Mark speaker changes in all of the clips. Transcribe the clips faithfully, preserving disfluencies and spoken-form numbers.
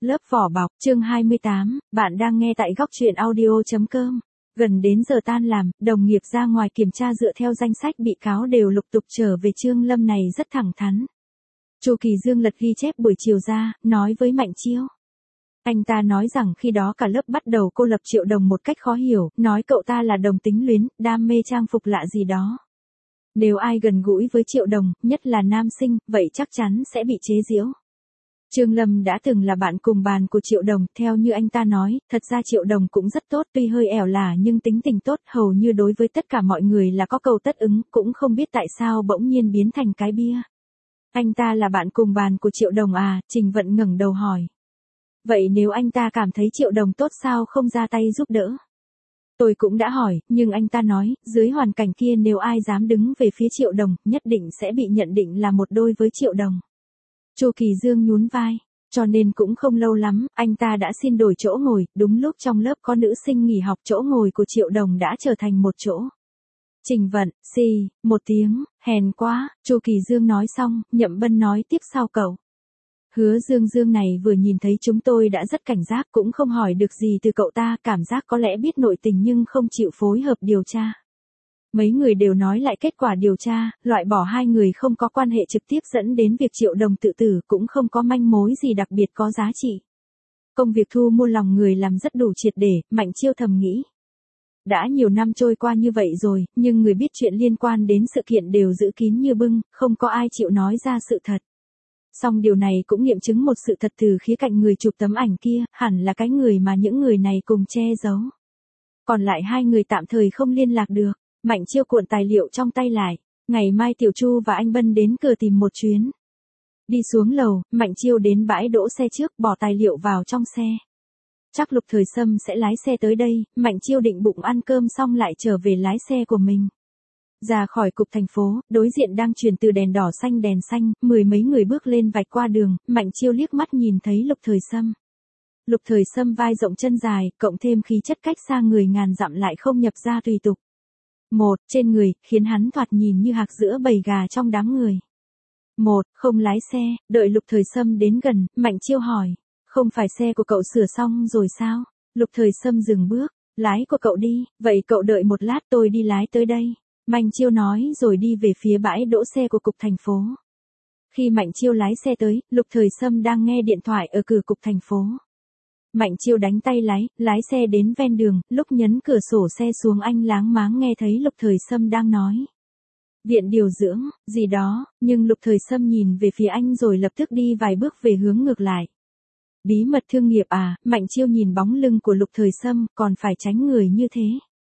Speaker 1: Lớp vỏ bọc, chương hai mươi tám, bạn đang nghe tại góc truyện audio chấm com. Gần đến giờ tan làm, đồng nghiệp ra ngoài kiểm tra dựa theo danh sách bị cáo đều lục tục trở về. Trương Lâm này rất thẳng thắn. Chu Kỳ Dương lật ghi chép buổi chiều ra, nói với Mạnh Chiêu. Anh ta nói rằng khi đó cả lớp bắt đầu cô lập Triệu Đồng một cách khó hiểu, nói cậu ta là đồng tính luyến, đam mê trang phục lạ gì đó. Nếu ai gần gũi với Triệu Đồng, nhất là nam sinh, vậy chắc chắn sẽ bị chế giễu. Trương Lâm đã từng là bạn cùng bàn của Triệu Đồng, theo như anh ta nói, thật ra Triệu Đồng cũng rất tốt, tuy hơi ẻo lả nhưng tính tình tốt, hầu như đối với tất cả mọi người là có cầu tất ứng, cũng không biết tại sao bỗng nhiên biến thành cái bia. Anh ta là bạn cùng bàn của Triệu Đồng à? Trình Vận ngẩng đầu hỏi. Vậy nếu anh ta cảm thấy Triệu Đồng tốt sao không ra tay giúp đỡ? Tôi cũng đã hỏi, nhưng anh ta nói, dưới hoàn cảnh kia nếu ai dám đứng về phía Triệu Đồng, nhất định sẽ bị nhận định là một đôi với Triệu Đồng. Chu Kỳ Dương nhún vai, cho nên cũng không lâu lắm, anh ta đã xin đổi chỗ ngồi, đúng lúc trong lớp có nữ sinh nghỉ học, chỗ ngồi của Triệu Đồng đã trở thành một chỗ. Trình Vận, xì, một tiếng, hèn quá, Chu Kỳ Dương nói xong, Nhậm Bân nói tiếp sau cậu. Hứa Dương Dương này vừa nhìn thấy chúng tôi đã rất cảnh giác, cũng không hỏi được gì từ cậu ta, cảm giác có lẽ biết nội tình nhưng không chịu phối hợp điều tra. Mấy người đều nói lại kết quả điều tra, loại bỏ hai người không có quan hệ trực tiếp dẫn đến việc Triệu Đồng tự tử, cũng không có manh mối gì đặc biệt có giá trị. Công việc thu mua lòng người làm rất đủ triệt để, Mạnh Chiêu thầm nghĩ. Đã nhiều năm trôi qua như vậy rồi, nhưng người biết chuyện liên quan đến sự kiện đều giữ kín như bưng, không có ai chịu nói ra sự thật. Song điều này cũng nghiệm chứng một sự thật từ khía cạnh người chụp tấm ảnh kia, hẳn là cái người mà những người này cùng che giấu. Còn lại hai người tạm thời không liên lạc được. Mạnh Chiêu cuộn tài liệu trong tay lại, ngày mai Tiểu Chu và anh Bân đến cửa tìm một chuyến. Đi xuống lầu, Mạnh Chiêu đến bãi đỗ xe trước, bỏ tài liệu vào trong xe. Chắc Lục Thời Sâm sẽ lái xe tới đây, Mạnh Chiêu định bụng ăn cơm xong lại trở về lái xe của mình. Ra khỏi cục thành phố, đối diện đang chuyển từ đèn đỏ xanh đèn xanh, mười mấy người bước lên vạch qua đường, Mạnh Chiêu liếc mắt nhìn thấy Lục Thời Sâm. Lục Thời Sâm vai rộng chân dài, cộng thêm khí chất cách xa người ngàn dặm lại không nhập ra tùy tục. Một, trên người, khiến hắn thoạt nhìn như hạc giữa bầy gà trong đám người. Một, không lái xe, đợi Lục Thời Sâm đến gần, Mạnh Chiêu hỏi, không phải xe của cậu sửa xong rồi sao? Lục Thời Sâm dừng bước, lái của cậu đi, vậy cậu đợi một lát tôi đi lái tới đây. Mạnh Chiêu nói rồi đi về phía bãi đỗ xe của cục thành phố. Khi Mạnh Chiêu lái xe tới, Lục Thời Sâm đang nghe điện thoại ở cửa cục thành phố. Mạnh Chiêu đánh tay lái, lái xe đến ven đường, lúc nhấn cửa sổ xe xuống anh láng máng nghe thấy Lục Thời Sâm đang nói. Viện điều dưỡng, gì đó, nhưng Lục Thời Sâm nhìn về phía anh rồi lập tức đi vài bước về hướng ngược lại. Bí mật thương nghiệp à? Mạnh Chiêu nhìn bóng lưng của Lục Thời Sâm, còn phải tránh người như thế.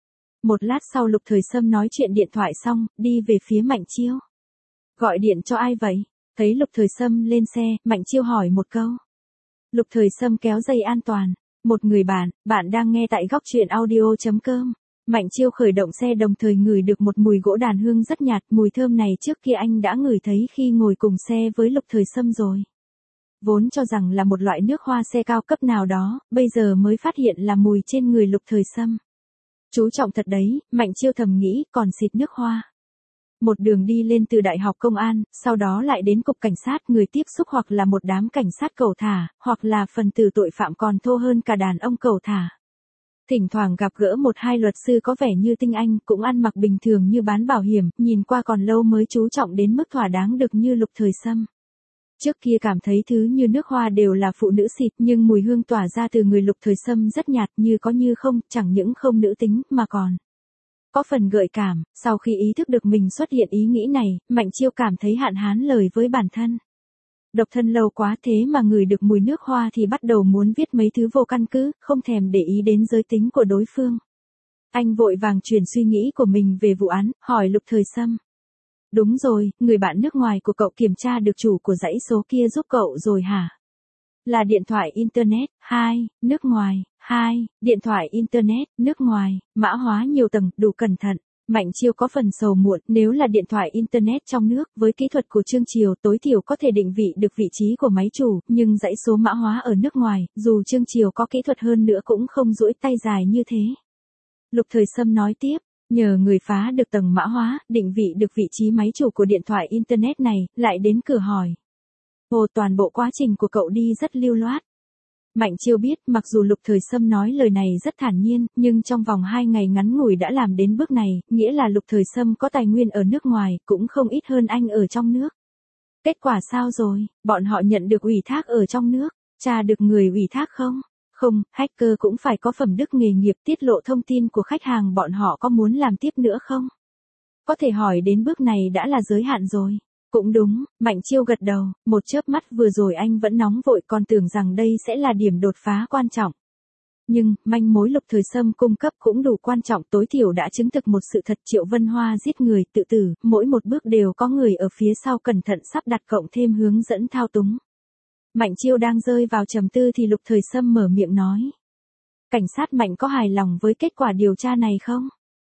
Speaker 1: Một lát sau Lục Thời Sâm nói chuyện điện thoại xong, đi về phía Mạnh Chiêu. Gọi điện cho ai vậy? Thấy Lục Thời Sâm lên xe, Mạnh Chiêu hỏi một câu. Lục Thời Sâm kéo dây an toàn. Một người bạn, bạn đang nghe tại góc truyện audio chấm com. Mạnh Chiêu khởi động xe đồng thời ngửi được một mùi gỗ đàn hương rất nhạt, mùi thơm này trước kia anh đã ngửi thấy khi ngồi cùng xe với Lục Thời Sâm rồi. Vốn cho rằng là một loại nước hoa xe cao cấp nào đó, bây giờ mới phát hiện là mùi trên người Lục Thời Sâm. Chú trọng thật đấy, Mạnh Chiêu thầm nghĩ, còn xịt nước hoa. Một đường đi lên từ Đại học Công an, sau đó lại đến cục cảnh sát, người tiếp xúc hoặc là một đám cảnh sát cẩu thả, hoặc là phần tử tội phạm còn thô hơn cả đàn ông cẩu thả. Thỉnh thoảng gặp gỡ một hai luật sư có vẻ như tinh anh, cũng ăn mặc bình thường như bán bảo hiểm, nhìn qua còn lâu mới chú trọng đến mức thỏa đáng được như Lục Thời Sâm. Trước kia cảm thấy thứ như nước hoa đều là phụ nữ xịt, nhưng mùi hương tỏa ra từ người Lục Thời Sâm rất nhạt, như có như không, chẳng những không nữ tính, mà còn có phần gợi cảm. Sau khi ý thức được mình xuất hiện ý nghĩ này, Mạnh Chiêu cảm thấy hạn hán lời với bản thân. Độc thân lâu quá thế mà ngửi được mùi nước hoa thì bắt đầu muốn viết mấy thứ vô căn cứ, không thèm để ý đến giới tính của đối phương. Anh vội vàng chuyển suy nghĩ của mình về vụ án, hỏi Lục Thời Sâm. Đúng rồi, người bạn nước ngoài của cậu kiểm tra được chủ của dãy số kia giúp cậu rồi hả? Là điện thoại Internet, hai, nước ngoài, hai, điện thoại Internet, nước ngoài, mã hóa nhiều tầng, đủ cẩn thận. Mạnh Chiêu có phần sầu muộn, nếu là điện thoại Internet trong nước, với kỹ thuật của Trương Triều tối thiểu có thể định vị được vị trí của máy chủ, nhưng dãy số mã hóa ở nước ngoài, dù Trương Triều có kỹ thuật hơn nữa cũng không duỗi tay dài như thế. Lục Thời Sâm nói tiếp. Nhờ người phá được tầng mã hóa, định vị được vị trí máy chủ của điện thoại Internet này, lại đến cửa hỏi. Ồ, toàn bộ quá trình của cậu đi rất lưu loát. Mạnh Chiêu biết, mặc dù Lục Thời Sâm nói lời này rất thản nhiên, nhưng trong vòng hai ngày ngắn ngủi đã làm đến bước này, nghĩa là Lục Thời Sâm có tài nguyên ở nước ngoài, cũng không ít hơn anh ở trong nước. Kết quả sao rồi, bọn họ nhận được ủy thác ở trong nước, tra được người ủy thác không? Không, hacker cũng phải có phẩm đức nghề nghiệp, tiết lộ thông tin của khách hàng, bọn họ có muốn làm tiếp nữa không? Có thể hỏi đến bước này đã là giới hạn rồi. Cũng đúng, Mạnh Chiêu gật đầu, một chớp mắt vừa rồi anh vẫn nóng vội còn tưởng rằng đây sẽ là điểm đột phá quan trọng. Nhưng, manh mối Lục Thời Sâm cung cấp cũng đủ quan trọng, tối thiểu đã chứng thực một sự thật, Triệu Vân Hoa giết người, tự tử, mỗi một bước đều có người ở phía sau cẩn thận sắp đặt cộng thêm hướng dẫn thao túng. Mạnh Chiêu đang rơi vào trầm tư thì Lục Thời Sâm mở miệng nói. Cảnh sát Mạnh có hài lòng với kết quả điều tra này không?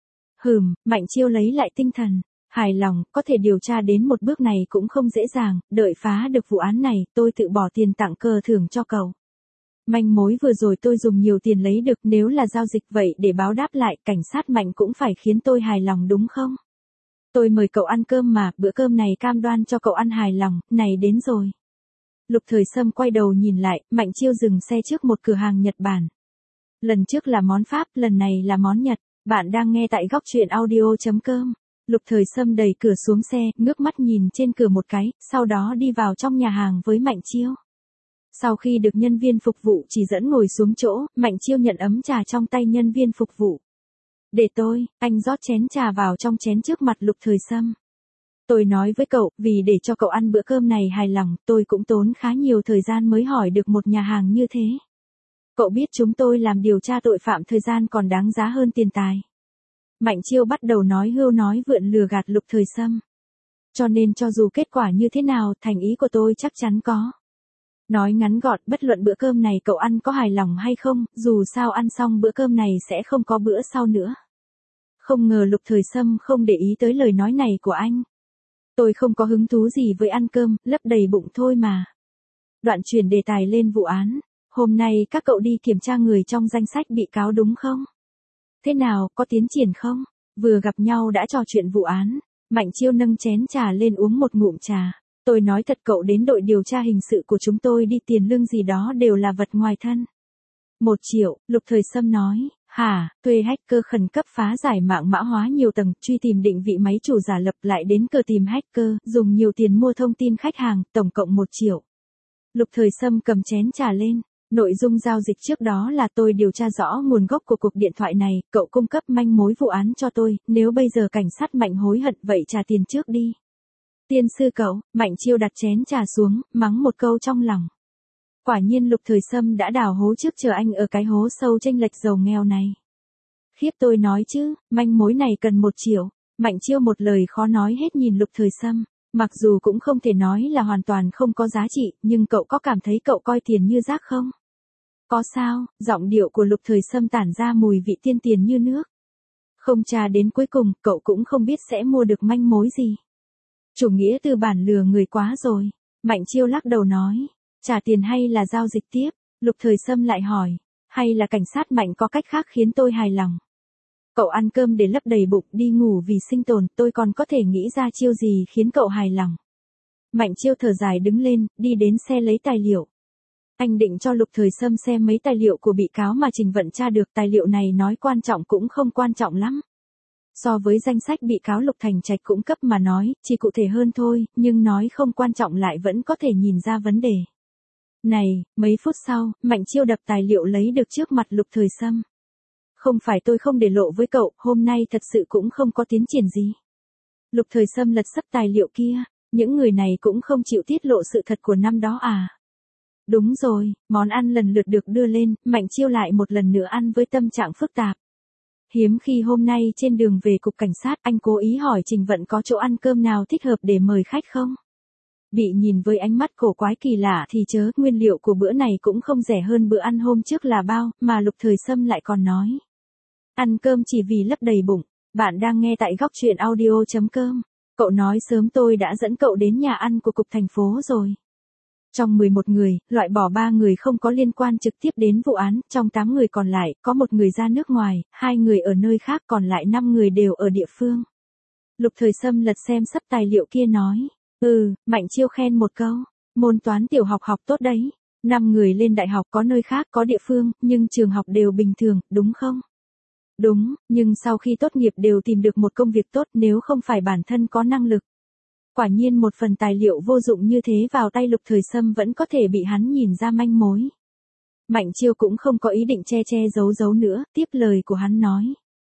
Speaker 1: Hừm, Mạnh Chiêu lấy lại tinh thần. Hài lòng, có thể điều tra đến một bước này cũng không dễ dàng, đợi phá được vụ án này, tôi tự bỏ tiền tặng cờ thưởng cho cậu. Manh mối vừa rồi tôi dùng nhiều tiền lấy được, nếu là giao dịch vậy để báo đáp lại, cảnh sát Mạnh cũng phải khiến tôi hài lòng đúng không? Tôi mời cậu ăn cơm mà, bữa cơm này cam đoan cho cậu ăn hài lòng, này đến rồi. Lục Thời Sâm quay đầu nhìn lại, Mạnh Chiêu dừng xe trước một cửa hàng Nhật Bản. Lần trước là món Pháp, lần này là món Nhật, bạn đang nghe tại góc truyện audio chấm com. Lục Thời Sâm đẩy cửa xuống xe, ngước mắt nhìn trên cửa một cái, sau đó đi vào trong nhà hàng với Mạnh Chiêu. Sau khi được nhân viên phục vụ chỉ dẫn ngồi xuống chỗ, Mạnh Chiêu nhận ấm trà trong tay nhân viên phục vụ. Để tôi, anh rót chén trà vào trong chén trước mặt Lục Thời Sâm. Tôi nói với cậu, vì để cho cậu ăn bữa cơm này hài lòng, tôi cũng tốn khá nhiều thời gian mới hỏi được một nhà hàng như thế. Cậu biết chúng tôi làm điều tra tội phạm thời gian còn đáng giá hơn tiền tài. Mạnh Chiêu bắt đầu nói hưu nói vượn lừa gạt Lục Thời Sâm. Cho nên cho dù kết quả như thế nào, thành ý của tôi chắc chắn có. Nói ngắn gọn, bất luận bữa cơm này cậu ăn có hài lòng hay không, dù sao ăn xong bữa cơm này sẽ không có bữa sau nữa. Không ngờ Lục Thời Sâm không để ý tới lời nói này của anh. Tôi không có hứng thú gì với ăn cơm, lấp đầy bụng thôi mà. Đoạn chuyển đề tài lên vụ án. Hôm nay các cậu đi kiểm tra người trong danh sách bị cáo đúng không? Thế nào, có tiến triển không? Vừa gặp nhau đã trò chuyện vụ án. Mạnh Chiêu nâng chén trà lên uống một ngụm trà. Tôi nói thật, cậu đến đội điều tra hình sự của chúng tôi đi, tiền lương gì đó đều là vật ngoài thân. Một triệu, Lục Thời Sâm nói. Hả, thuê hacker khẩn cấp phá giải mạng mã hóa nhiều tầng, truy tìm định vị máy chủ giả lập lại đến cờ tìm hacker, dùng nhiều tiền mua thông tin khách hàng, tổng cộng một triệu. Lục Thời Sâm cầm chén trà lên. Nội dung giao dịch trước đó là tôi điều tra rõ nguồn gốc của cuộc điện thoại này, cậu cung cấp manh mối vụ án cho tôi, nếu bây giờ cảnh sát Mạnh hối hận vậy trả tiền trước đi. Tiên sư cậu, Mạnh Chiêu đặt chén trà xuống, mắng một câu trong lòng. Quả nhiên Lục Thời Sâm đã đào hố trước chờ anh ở cái hố sâu chênh lệch giàu nghèo này. Khiếp, tôi nói chứ, manh mối này cần một triệu. Mạnh Chiêu một lời khó nói hết nhìn Lục Thời Sâm. Mặc dù cũng không thể nói là hoàn toàn không có giá trị, nhưng cậu có cảm thấy cậu coi tiền như rác không? Có sao, giọng điệu của Lục Thời Sâm tản ra mùi vị tiên tiền như nước. Không tra đến cuối cùng, cậu cũng không biết sẽ mua được manh mối gì. Chủ nghĩa tư bản lừa người quá rồi. Mạnh Chiêu lắc đầu nói. Trả tiền hay là giao dịch tiếp? Lục Thời Sâm lại hỏi. Hay là cảnh sát Mạnh có cách khác khiến tôi hài lòng? Cậu ăn cơm để lấp đầy bụng, đi ngủ vì sinh tồn, tôi còn có thể nghĩ ra chiêu gì khiến cậu hài lòng. Mạnh Chiêu thở dài đứng lên, đi đến xe lấy tài liệu. Anh định cho Lục Thời Sâm xem mấy tài liệu của bị cáo mà Trình Vận tra được, tài liệu này nói quan trọng cũng không quan trọng lắm. So với danh sách bị cáo Lục Thành Trạch cung cấp mà nói, chỉ cụ thể hơn thôi, nhưng nói không quan trọng lại vẫn có thể nhìn ra vấn đề. Này, mấy phút sau, Mạnh Chiêu đập tài liệu lấy được trước mặt Lục Thời Sâm. Không phải tôi không để lộ với cậu, hôm nay thật sự cũng không có tiến triển gì. Lục Thời Sâm lật sấp tài liệu kia, những người này cũng không chịu tiết lộ sự thật của năm đó à. Đúng rồi, món ăn lần lượt được đưa lên, Mạnh Chiêu lại một lần nữa ăn với tâm trạng phức tạp. Hiếm khi hôm nay trên đường về cục cảnh sát, anh cố ý hỏi Trình Vận có chỗ ăn cơm nào thích hợp để mời khách không? Bị nhìn với ánh mắt cổ quái kỳ lạ thì chớ, nguyên liệu của bữa này cũng không rẻ hơn bữa ăn hôm trước là bao, mà Lục Thời Sâm lại còn nói. Ăn cơm chỉ vì lấp đầy bụng. Bạn đang nghe tại góc truyện audio chấm com. Cậu nói sớm tôi đã dẫn cậu đến nhà ăn của cục thành phố rồi. Trong mười một người, loại bỏ ba người không có liên quan trực tiếp đến vụ án, trong tám người còn lại, có một người ra nước ngoài, hai người ở nơi khác, còn lại năm người đều ở địa phương. Lục Thời Sâm lật xem sấp tài liệu kia nói. Ừ, Mạnh Chiêu khen một câu. Môn toán tiểu học học tốt đấy. Năm người lên đại học có nơi khác có địa phương, nhưng trường học đều bình thường, đúng không? Đúng, nhưng sau khi tốt nghiệp đều tìm được một công việc tốt nếu không phải bản thân có năng lực. Quả nhiên một phần tài liệu vô dụng như thế vào tay Lục Thời Sâm vẫn có thể bị hắn nhìn ra manh mối. Mạnh Chiêu cũng không có ý định che che giấu giấu nữa, tiếp lời của hắn nói.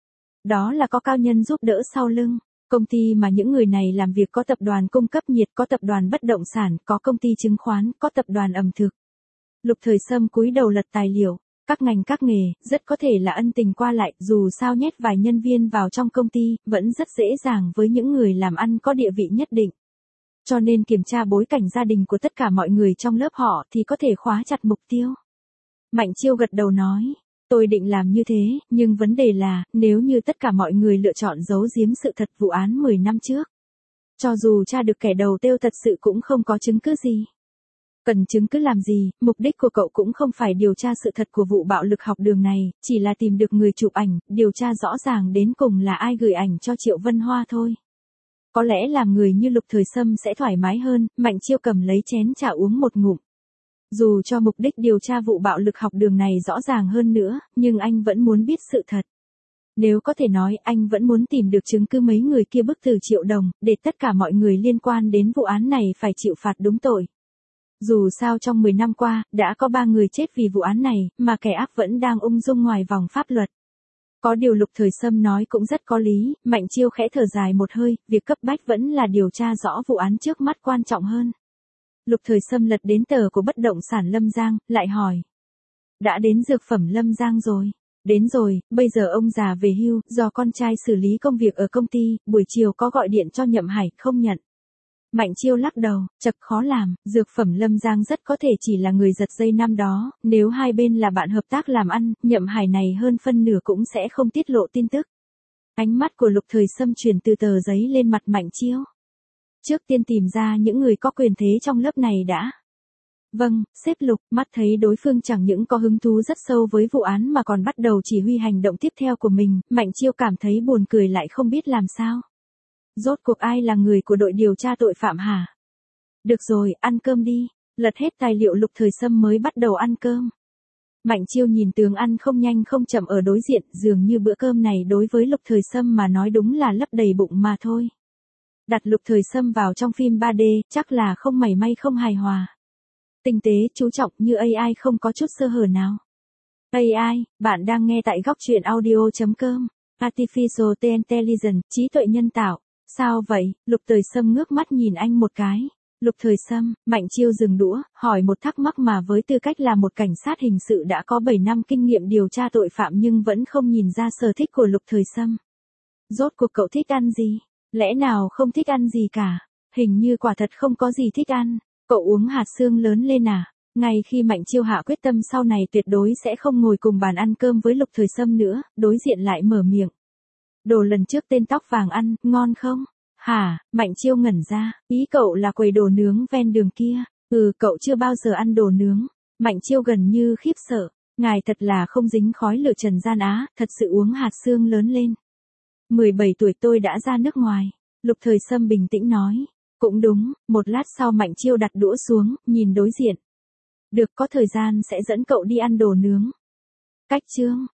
Speaker 1: Đó là có cao nhân giúp đỡ sau lưng. Công ty mà những người này làm việc có tập đoàn cung cấp nhiệt, có tập đoàn bất động sản, có công ty chứng khoán, có tập đoàn ẩm thực. Lục Thời Sâm cúi đầu lật tài liệu. Các ngành các nghề, rất có thể là ân tình qua lại, dù sao nhét vài nhân viên vào trong công ty, vẫn rất dễ dàng với những người làm ăn có địa vị nhất định. Cho nên kiểm tra bối cảnh gia đình của tất cả mọi người trong lớp họ thì có thể khóa chặt mục tiêu. Mạnh Chiêu gật đầu nói, tôi định làm như thế, nhưng vấn đề là, nếu như tất cả mọi người lựa chọn giấu giếm sự thật vụ án mười năm trước. Cho dù tra được kẻ đầu tiêu thật sự cũng không có chứng cứ gì. Cần chứng cứ làm gì, mục đích của cậu cũng không phải điều tra sự thật của vụ bạo lực học đường này, chỉ là tìm được người chụp ảnh, điều tra rõ ràng đến cùng là ai gửi ảnh cho Triệu Vân Hoa thôi. Có lẽ làm người như Lục Thời Sâm sẽ thoải mái hơn, Mạnh Chiêu cầm lấy chén trà uống một ngụm. Dù cho mục đích điều tra vụ bạo lực học đường này rõ ràng hơn nữa, nhưng anh vẫn muốn biết sự thật. Nếu có thể nói, anh vẫn muốn tìm được chứng cứ mấy người kia bức từ Triệu Đồng, để tất cả mọi người liên quan đến vụ án này phải chịu phạt đúng tội. Dù sao trong mười năm qua, đã có ba người chết vì vụ án này, mà kẻ ác vẫn đang ung dung ngoài vòng pháp luật. Có điều Lục Thời Sâm nói cũng rất có lý, Mạnh Chiêu khẽ thở dài một hơi, việc cấp bách vẫn là điều tra rõ vụ án trước mắt quan trọng hơn. Lục Thời Sâm lật đến tờ của bất động sản Lâm Giang, lại hỏi. Đã đến dược phẩm Lâm Giang rồi. Đến rồi, bây giờ ông già về hưu, do con trai xử lý công việc ở công ty, buổi chiều có gọi điện cho Nhậm Hải, không nhận. Mạnh Chiêu lắc đầu, chật khó làm, dược phẩm Lâm Giang rất có thể chỉ là người giật dây năm đó, nếu hai bên là bạn hợp tác làm ăn, Nhậm Hải này hơn phân nửa cũng sẽ không tiết lộ tin tức. Ánh mắt của Lục Thời Sâm chuyển từ tờ giấy lên mặt Mạnh Chiêu. Trước tiên tìm ra những người có quyền thế trong lớp này đã. Vâng, sếp Lục, mắt thấy đối phương chẳng những có hứng thú rất sâu với vụ án mà còn bắt đầu chỉ huy hành động tiếp theo của mình, Mạnh Chiêu cảm thấy buồn cười lại không biết làm sao. Rốt cuộc ai là người của đội điều tra tội phạm hả? Được rồi, ăn cơm đi. Lật hết tài liệu Lục Thời Sâm mới bắt đầu ăn cơm. Mạnh Chiêu nhìn tướng ăn không nhanh không chậm ở đối diện, dường như bữa cơm này đối với Lục Thời Sâm mà nói đúng là lấp đầy bụng mà thôi. Đặt Lục Thời Sâm vào trong phim ba D, chắc là không mảy may không hài hòa. Tinh tế, chú trọng như a i không có chút sơ hở nào. a i, bạn đang nghe tại góc truyện audio chấm com. Artificial Intelligence, trí tuệ nhân tạo. Sao vậy? Lục Thời Sâm ngước mắt nhìn anh một cái. Lục Thời Sâm, Mạnh Chiêu dừng đũa, hỏi một thắc mắc mà với tư cách là một cảnh sát hình sự đã có bảy năm kinh nghiệm điều tra tội phạm nhưng vẫn không nhìn ra sở thích của Lục Thời Sâm. Rốt cuộc cậu thích ăn gì? Lẽ nào không thích ăn gì cả? Hình như quả thật không có gì thích ăn. Cậu uống hạt xương lớn lên à? Ngay khi Mạnh Chiêu hạ quyết tâm sau này tuyệt đối sẽ không ngồi cùng bàn ăn cơm với Lục Thời Sâm nữa, đối diện lại mở miệng. Đồ lần trước tên tóc vàng ăn, ngon không? Hả? Mạnh Chiêu ngẩn ra, ý cậu là quầy đồ nướng ven đường kia. Ừ, cậu chưa bao giờ ăn đồ nướng. Mạnh Chiêu gần như khiếp sợ. Ngài thật là không dính khói lửa trần gian á, thật sự uống hạt xương lớn lên. mười bảy tuổi tôi đã ra nước ngoài. Lục Thời Sâm bình tĩnh nói. Cũng đúng, một lát sau Mạnh Chiêu đặt đũa xuống, nhìn đối diện. Được, có thời gian sẽ dẫn cậu đi ăn đồ nướng. Cách chương.